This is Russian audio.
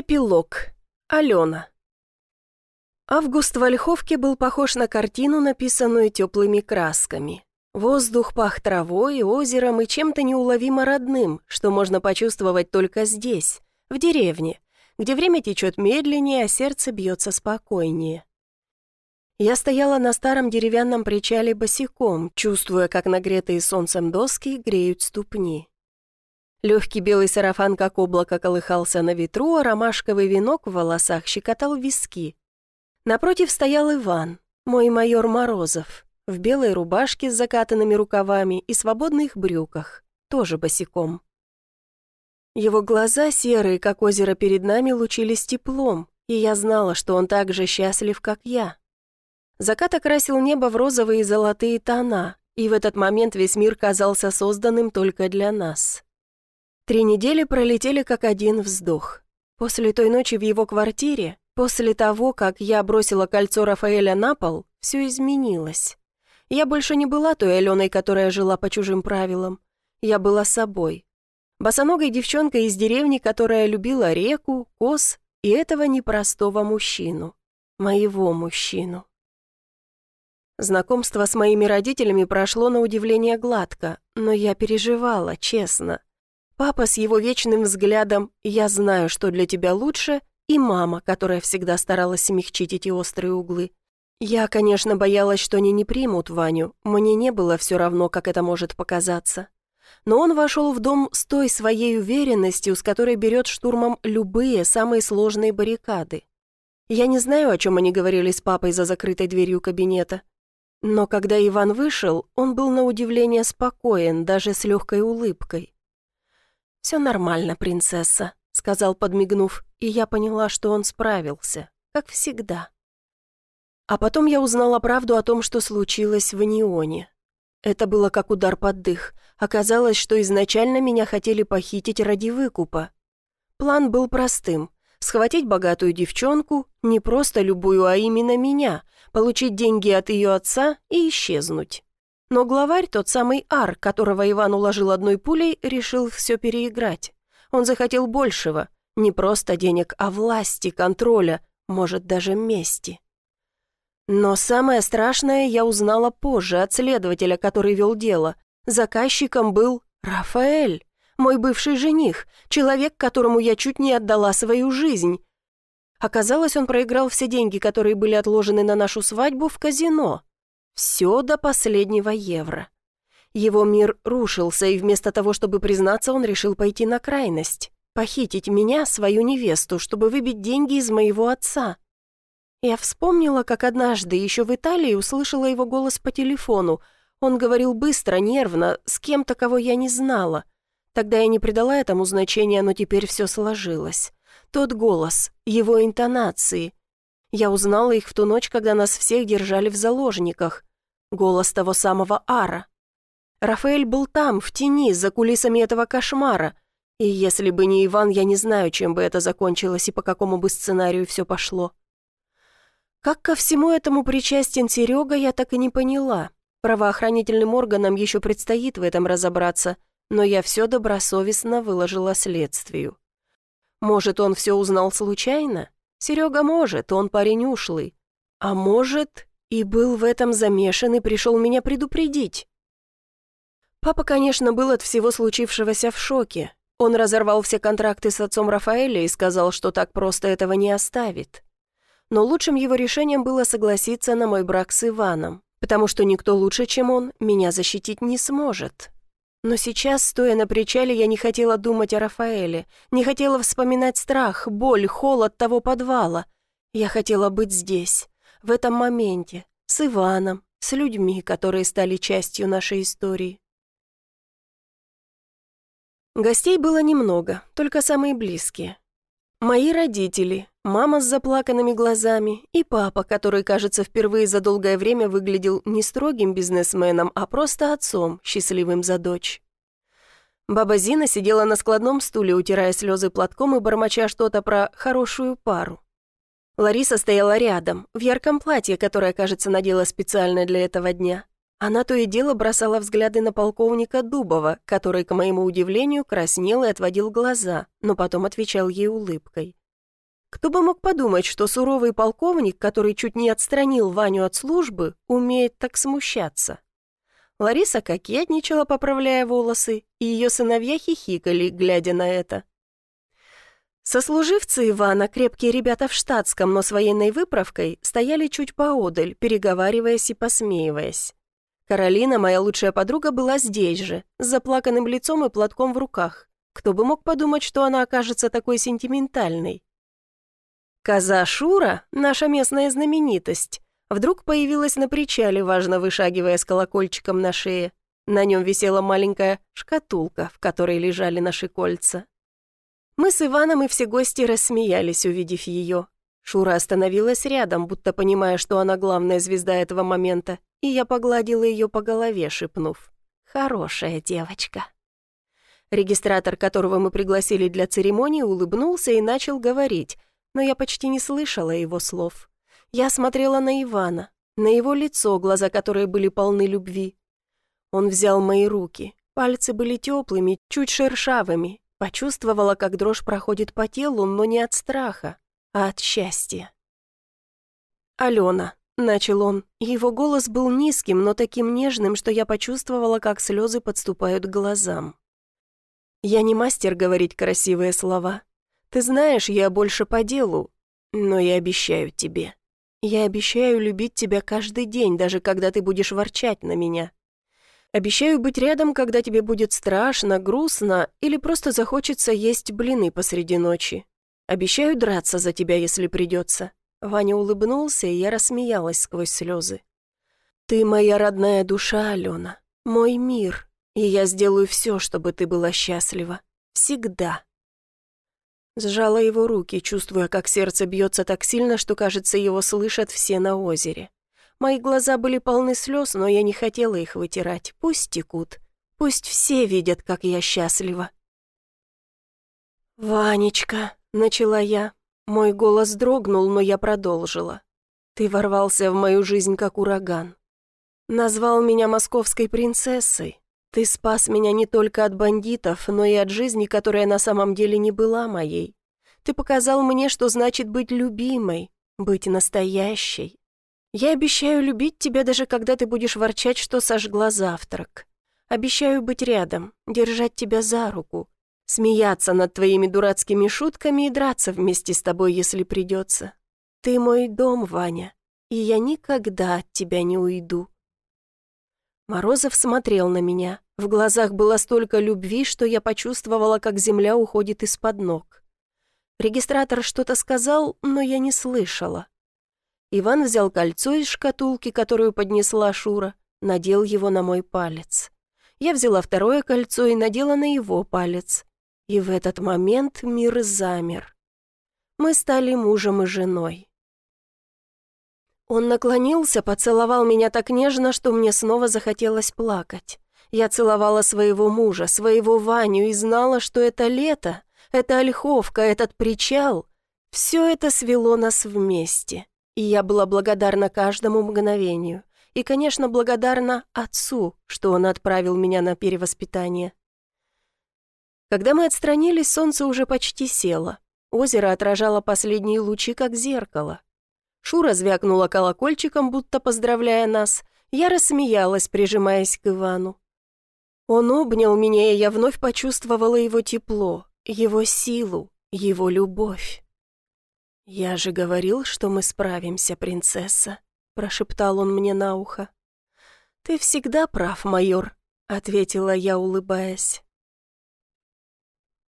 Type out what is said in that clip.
Эпилог. Алена. Август в Ольховке был похож на картину, написанную теплыми красками. Воздух пах травой, озером и чем-то неуловимо родным, что можно почувствовать только здесь, в деревне, где время течет медленнее, а сердце бьется спокойнее. Я стояла на старом деревянном причале босиком, чувствуя, как нагретые солнцем доски греют ступни. Легкий белый сарафан, как облако, колыхался на ветру, а ромашковый венок в волосах щекотал виски. Напротив стоял Иван, мой майор Морозов, в белой рубашке с закатанными рукавами и свободных брюках, тоже босиком. Его глаза, серые, как озеро перед нами, лучились теплом, и я знала, что он так же счастлив, как я. Закат окрасил небо в розовые и золотые тона, и в этот момент весь мир казался созданным только для нас. 3 недели пролетели как один вздох. После той ночи в его квартире, после того, как я бросила кольцо Рафаэля на пол, все изменилось. Я больше не была той Аленой, которая жила по чужим правилам. Я была собой. Босоногой девчонкой из деревни, которая любила реку, коз и этого непростого мужчину. Моего мужчину. Знакомство с моими родителями прошло на удивление гладко, но я переживала, честно. Папа с его вечным взглядом «я знаю, что для тебя лучше», и мама, которая всегда старалась смягчить эти острые углы. Я, конечно, боялась, что они не примут Ваню, мне не было все равно, как это может показаться. Но он вошел в дом с той своей уверенностью, с которой берет штурмом любые самые сложные баррикады. Я не знаю, о чем они говорили с папой за закрытой дверью кабинета. Но когда Иван вышел, он был на удивление спокоен, даже с легкой улыбкой. «Все нормально, принцесса», — сказал, подмигнув, и я поняла, что он справился, как всегда. А потом я узнала правду о том, что случилось в Неоне. Это было как удар под дых. Оказалось, что изначально меня хотели похитить ради выкупа. План был простым — схватить богатую девчонку, не просто любую, а именно меня, получить деньги от ее отца и исчезнуть. Но главарь, тот самый Ар, которого Иван уложил одной пулей, решил все переиграть. Он захотел большего, не просто денег, а власти, контроля, может, даже мести. Но самое страшное я узнала позже от следователя, который вел дело. Заказчиком был Рафаэль, мой бывший жених, человек, которому я чуть не отдала свою жизнь. Оказалось, он проиграл все деньги, которые были отложены на нашу свадьбу, в казино. Все до последнего евро. Его мир рушился, и вместо того, чтобы признаться, он решил пойти на крайность. Похитить меня, свою невесту, чтобы выбить деньги из моего отца. Я вспомнила, как однажды еще в Италии услышала его голос по телефону. Он говорил быстро, нервно, с кем-то, кого я не знала. Тогда я не придала этому значения, но теперь все сложилось. Тот голос, его интонации. Я узнала их в ту ночь, когда нас всех держали в заложниках. Голос того самого Ара. Рафаэль был там, в тени, за кулисами этого кошмара. И если бы не Иван, я не знаю, чем бы это закончилось и по какому бы сценарию все пошло. Как ко всему этому причастен Серега, я так и не поняла. Правоохранительным органам еще предстоит в этом разобраться, но я все добросовестно выложила следствию. Может, он все узнал случайно? Серега может, он парень ушлый. А может, и был в этом замешан и пришел меня предупредить. Папа, конечно, был от всего случившегося в шоке. Он разорвал все контракты с отцом Рафаэля и сказал, что так просто этого не оставит. Но лучшим его решением было согласиться на мой брак с Иваном, потому что никто лучше, чем он, меня защитить не сможет. Но сейчас, стоя на причале, я не хотела думать о Рафаэле, не хотела вспоминать страх, боль, холод того подвала. Я хотела быть здесь, в этом моменте, с Иваном, с людьми, которые стали частью нашей истории. Гостей было немного, только самые близкие. Мои родители, мама с заплаканными глазами и папа, который, кажется, впервые за долгое время выглядел не строгим бизнесменом, а просто отцом, счастливым за дочь. Баба Зина сидела на складном стуле, утирая слезы платком и бормоча что-то про хорошую пару. Лариса стояла рядом, в ярком платье, которое, кажется, надела специально для этого дня. Она то и дело бросала взгляды на полковника Дубова, который, к моему удивлению, краснел и отводил глаза, но потом отвечал ей улыбкой. Кто бы мог подумать, что суровый полковник, который чуть не отстранил Ваню от службы, умеет так смущаться. Лариса кокетничала, поправляя волосы, и ее сыновья хихикали, глядя на это. Сослуживцы Ивана, крепкие ребята в штатском, но с военной выправкой, стояли чуть поодаль, переговариваясь и посмеиваясь. Каролина, моя лучшая подруга, была здесь же, с заплаканным лицом и платком в руках. Кто бы мог подумать, что она окажется такой сентиментальной. Коза Шура, наша местная знаменитость, вдруг появилась на причале, важно вышагивая с колокольчиком на шее. На нем висела маленькая шкатулка, в которой лежали наши кольца. Мы с Иваном и все гости рассмеялись, увидев ее. Шура остановилась рядом, будто понимая, что она главная звезда этого момента, и я погладила ее по голове, шепнув: «Хорошая девочка». Регистратор, которого мы пригласили для церемонии, улыбнулся и начал говорить, но я почти не слышала его слов. Я смотрела на Ивана, на его лицо, глаза которые были полны любви. Он взял мои руки, пальцы были теплыми, чуть шершавыми, почувствовала, как дрожь проходит по телу, но не от страха, а от счастья. «Алена», — начал он, и его голос был низким, но таким нежным, что я почувствовала, как слезы подступают к глазам. «Я не мастер говорить красивые слова. Ты знаешь, я больше по делу, но я обещаю тебе. Я обещаю любить тебя каждый день, даже когда ты будешь ворчать на меня. Обещаю быть рядом, когда тебе будет страшно, грустно или просто захочется есть блины посреди ночи. Обещаю драться за тебя, если придется». Ваня улыбнулся, и я рассмеялась сквозь слезы. «Ты моя родная душа, Алена, мой мир, и я сделаю все, чтобы ты была счастлива. Всегда». Сжала его руки, чувствуя, как сердце бьется так сильно, что, кажется, его слышат все на озере. Мои глаза были полны слез, но я не хотела их вытирать. Пусть текут. Пусть все видят, как я счастлива. «Ванечка», — начала я. Мой голос дрогнул, но я продолжила. «Ты ворвался в мою жизнь, как ураган. Назвал меня московской принцессой. Ты спас меня не только от бандитов, но и от жизни, которая на самом деле не была моей. Ты показал мне, что значит быть любимой, быть настоящей. Я обещаю любить тебя, даже когда ты будешь ворчать, что сожгла завтрак. Обещаю быть рядом, держать тебя за руку, смеяться над твоими дурацкими шутками и драться вместе с тобой, если придется. Ты мой дом, Ваня, и я никогда от тебя не уйду». Морозов смотрел на меня. В глазах было столько любви, что я почувствовала, как земля уходит из-под ног. Регистратор что-то сказал, но я не слышала. Иван взял кольцо из шкатулки, которую поднесла Шура, надел его на мой палец. Я взяла второе кольцо и надела на его палец. И в этот момент мир замер. Мы стали мужем и женой. Он наклонился, поцеловал меня так нежно, что мне снова захотелось плакать. Я целовала своего мужа, своего Ваню, и знала, что это лето, эта ольховка, этот причал — все это свело нас вместе. И я была благодарна каждому мгновению. И, конечно, благодарна отцу, что он отправил меня на перевоспитание. Когда мы отстранились, солнце уже почти село. Озеро отражало последние лучи, как зеркало. Шура звякнула колокольчиком, будто поздравляя нас. Я рассмеялась, прижимаясь к Ивану. Он обнял меня, и я вновь почувствовала его тепло, его силу, его любовь. «Я же говорил, что мы справимся, принцесса», — прошептал он мне на ухо. «Ты всегда прав, майор», — ответила я, улыбаясь.